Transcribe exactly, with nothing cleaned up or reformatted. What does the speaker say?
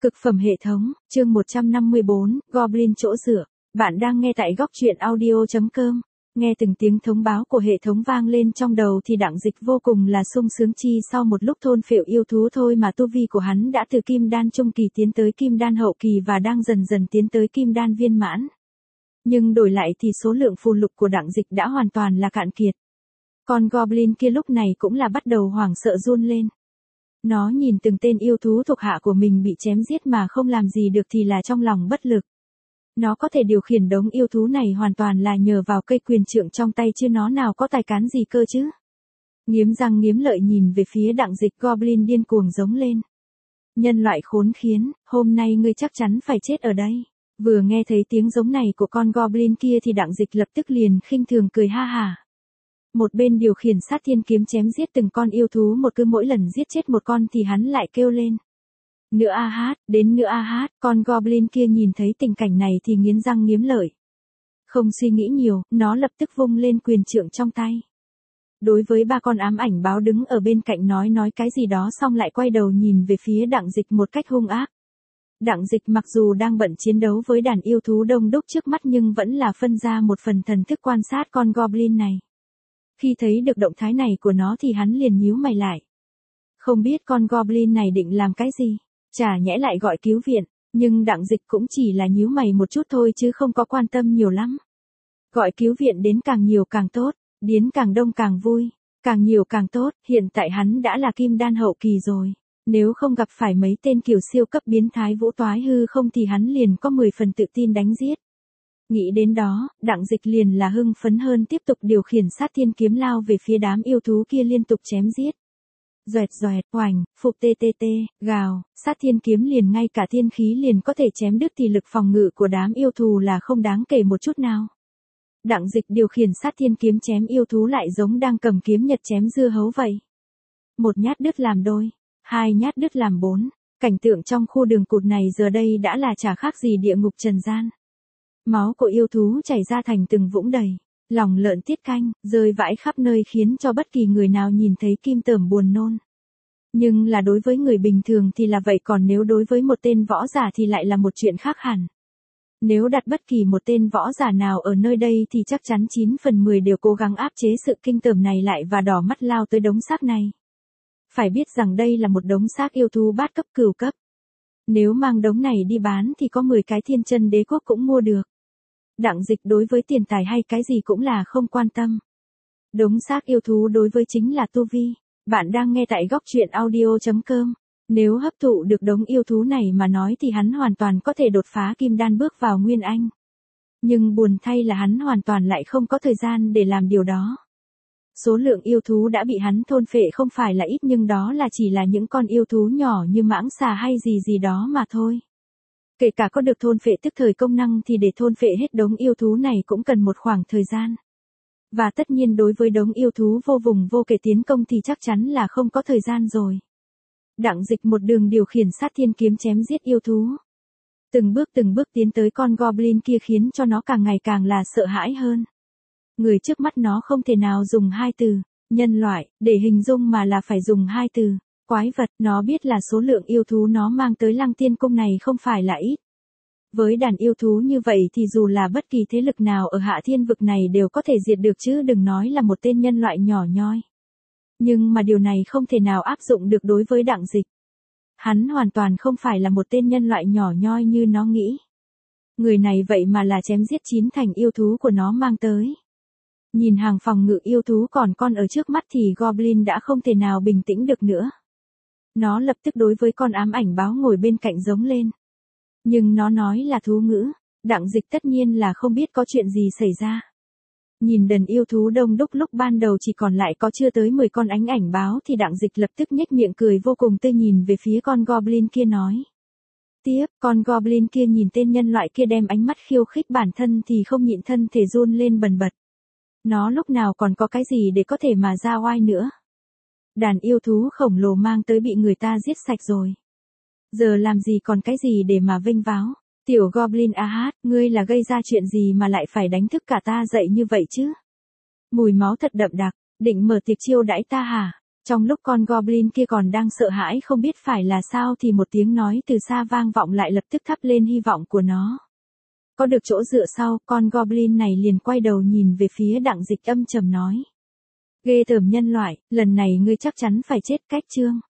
Cực phẩm hệ thống, chương một trăm năm mươi bốn, Goblin chỗ dựa. Bạn đang nghe tại góc truyện audio chấm com. Nghe từng tiếng thông báo của hệ thống vang lên trong đầu thì Đặng Dịch vô cùng là sung sướng, chi sau một lúc thôn phệ yêu thú thôi mà tu vi của hắn đã từ kim đan trung kỳ tiến tới kim đan hậu kỳ và đang dần dần tiến tới kim đan viên mãn. Nhưng đổi lại thì số lượng phù lục của Đặng Dịch đã hoàn toàn là cạn kiệt. Con Goblin kia lúc này cũng là bắt đầu hoảng sợ run lên. Nó nhìn từng tên yêu thú thuộc hạ của mình bị chém giết mà không làm gì được thì là trong lòng bất lực. Nó có thể điều khiển đống yêu thú này hoàn toàn là nhờ vào cây quyền trượng trong tay chứ nó nào có tài cán gì cơ chứ. Nghiến răng nghiến lợi nhìn về phía Đặng Dịch, Goblin điên cuồng giống lên. Nhân loại khốn khiến, hôm nay ngươi chắc chắn phải chết ở đây. Vừa nghe thấy tiếng giống này của con Goblin kia thì Đặng Dịch lập tức liền khinh thường cười ha hả. Một bên điều khiển sát thiên kiếm chém giết từng con yêu thú một, cứ mỗi lần giết chết một con thì hắn lại kêu lên. Nữa a hát, đến nữa a hát, con Goblin kia nhìn thấy tình cảnh này thì nghiến răng nghiến lợi. Không suy nghĩ nhiều, nó lập tức vung lên quyền trượng trong tay. Đối với ba con ám ảnh báo đứng ở bên cạnh nói nói cái gì đó xong lại quay đầu nhìn về phía Đặng Dịch một cách hung ác. Đặng Dịch mặc dù đang bận chiến đấu với đàn yêu thú đông đúc trước mắt nhưng vẫn là phân ra một phần thần thức quan sát con Goblin này. Khi thấy được động thái này của nó thì hắn liền nhíu mày lại. Không biết con Goblin này định làm cái gì, chả nhẽ lại gọi cứu viện, nhưng Đặng Dịch cũng chỉ là nhíu mày một chút thôi chứ không có quan tâm nhiều lắm. Gọi cứu viện đến càng nhiều càng tốt, điến càng đông càng vui, càng nhiều càng tốt, hiện tại hắn đã là kim đan hậu kỳ rồi. Nếu không gặp phải mấy tên kiểu siêu cấp biến thái vũ toái hư không thì hắn liền có mười phần tự tin đánh giết. Nghĩ đến đó, Đặng Dịch liền là hưng phấn hơn, tiếp tục điều khiển sát thiên kiếm lao về phía đám yêu thú kia liên tục chém giết. Doẹt doẹt, oành, phục tê tê tê, gào, sát thiên kiếm liền ngay cả thiên khí liền có thể chém đứt thì lực phòng ngự của đám yêu thú là không đáng kể một chút nào. Đặng Dịch điều khiển sát thiên kiếm chém yêu thú lại giống đang cầm kiếm nhật chém dưa hấu vậy. Một nhát đứt làm đôi, hai nhát đứt làm bốn, cảnh tượng trong khu đường cụt này giờ đây đã là chả khác gì địa ngục trần gian. Máu của yêu thú chảy ra thành từng vũng đầy, lòng lợn tiết canh, rơi vãi khắp nơi khiến cho bất kỳ người nào nhìn thấy kim tởm buồn nôn. Nhưng là đối với người bình thường thì là vậy, còn nếu đối với một tên võ giả thì lại là một chuyện khác hẳn. Nếu đặt bất kỳ một tên võ giả nào ở nơi đây thì chắc chắn chín phần mười đều cố gắng áp chế sự kinh tởm này lại và đỏ mắt lao tới đống xác này. Phải biết rằng đây là một đống xác yêu thú bát cấp cửu cấp. Nếu mang đống này đi bán thì có mười cái thiên chân đế quốc cũng mua được. Đặng Dịch đối với tiền tài hay cái gì cũng là không quan tâm. Đống xác yêu thú đối với chính là tu vi. Bạn đang nghe tại góc truyện audio chấm com. Nếu hấp thụ được đống yêu thú này mà nói thì hắn hoàn toàn có thể đột phá kim đan bước vào nguyên anh. Nhưng buồn thay là hắn hoàn toàn lại không có thời gian để làm điều đó. Số lượng yêu thú đã bị hắn thôn phệ không phải là ít nhưng đó là chỉ là những con yêu thú nhỏ như mãng xà hay gì gì đó mà thôi. Kể cả có được thôn phệ tức thời công năng thì để thôn phệ hết đống yêu thú này cũng cần một khoảng thời gian. Và tất nhiên đối với đống yêu thú vô vùng vô kể tiến công thì chắc chắn là không có thời gian rồi. Đặng Dịch một đường điều khiển sát thiên kiếm chém giết yêu thú. Từng bước từng bước tiến tới con Goblin kia khiến cho nó càng ngày càng là sợ hãi hơn. Người trước mắt nó không thể nào dùng hai từ, nhân loại, để hình dung mà là phải dùng hai từ, quái vật. Nó biết là số lượng yêu thú nó mang tới Lăng Tiên Cung này không phải là ít. Với đàn yêu thú như vậy thì dù là bất kỳ thế lực nào ở hạ thiên vực này đều có thể diệt được chứ đừng nói là một tên nhân loại nhỏ nhoi. Nhưng mà điều này không thể nào áp dụng được đối với Đặng Dịch. Hắn hoàn toàn không phải là một tên nhân loại nhỏ nhoi như nó nghĩ. Người này vậy mà là chém giết chín thành yêu thú của nó mang tới. Nhìn hàng phòng ngự yêu thú còn con ở trước mắt thì Goblin đã không thể nào bình tĩnh được nữa. Nó lập tức đối với con ám ảnh báo ngồi bên cạnh giống lên. Nhưng nó nói là thú ngữ, Đặng Dịch tất nhiên là không biết có chuyện gì xảy ra. Nhìn đàn yêu thú đông đúc lúc ban đầu chỉ còn lại có chưa tới mười con ánh ảnh báo thì Đặng Dịch lập tức nhếch miệng cười vô cùng tươi nhìn về phía con Goblin kia nói. Tiếp, con Goblin kia nhìn tên nhân loại kia đem ánh mắt khiêu khích bản thân thì không nhịn thân thể run lên bần bật. Nó lúc nào còn có cái gì để có thể mà ra oai nữa. Đàn yêu thú khổng lồ mang tới bị người ta giết sạch rồi. Giờ làm gì còn cái gì để mà vênh váo. Tiểu Goblin a hát, ngươi là gây ra chuyện gì mà lại phải đánh thức cả ta dậy như vậy chứ? Mùi máu thật đậm đặc, định mở tiệc chiêu đãi ta hả? Trong lúc con Goblin kia còn đang sợ hãi không biết phải là sao thì một tiếng nói từ xa vang vọng lại lập tức thắp lên hy vọng của nó. Có được chỗ dựa sau, con Goblin này liền quay đầu nhìn về phía Đặng Dịch âm trầm nói. Ghê tởm nhân loại, lần này ngươi chắc chắn phải chết cách chương.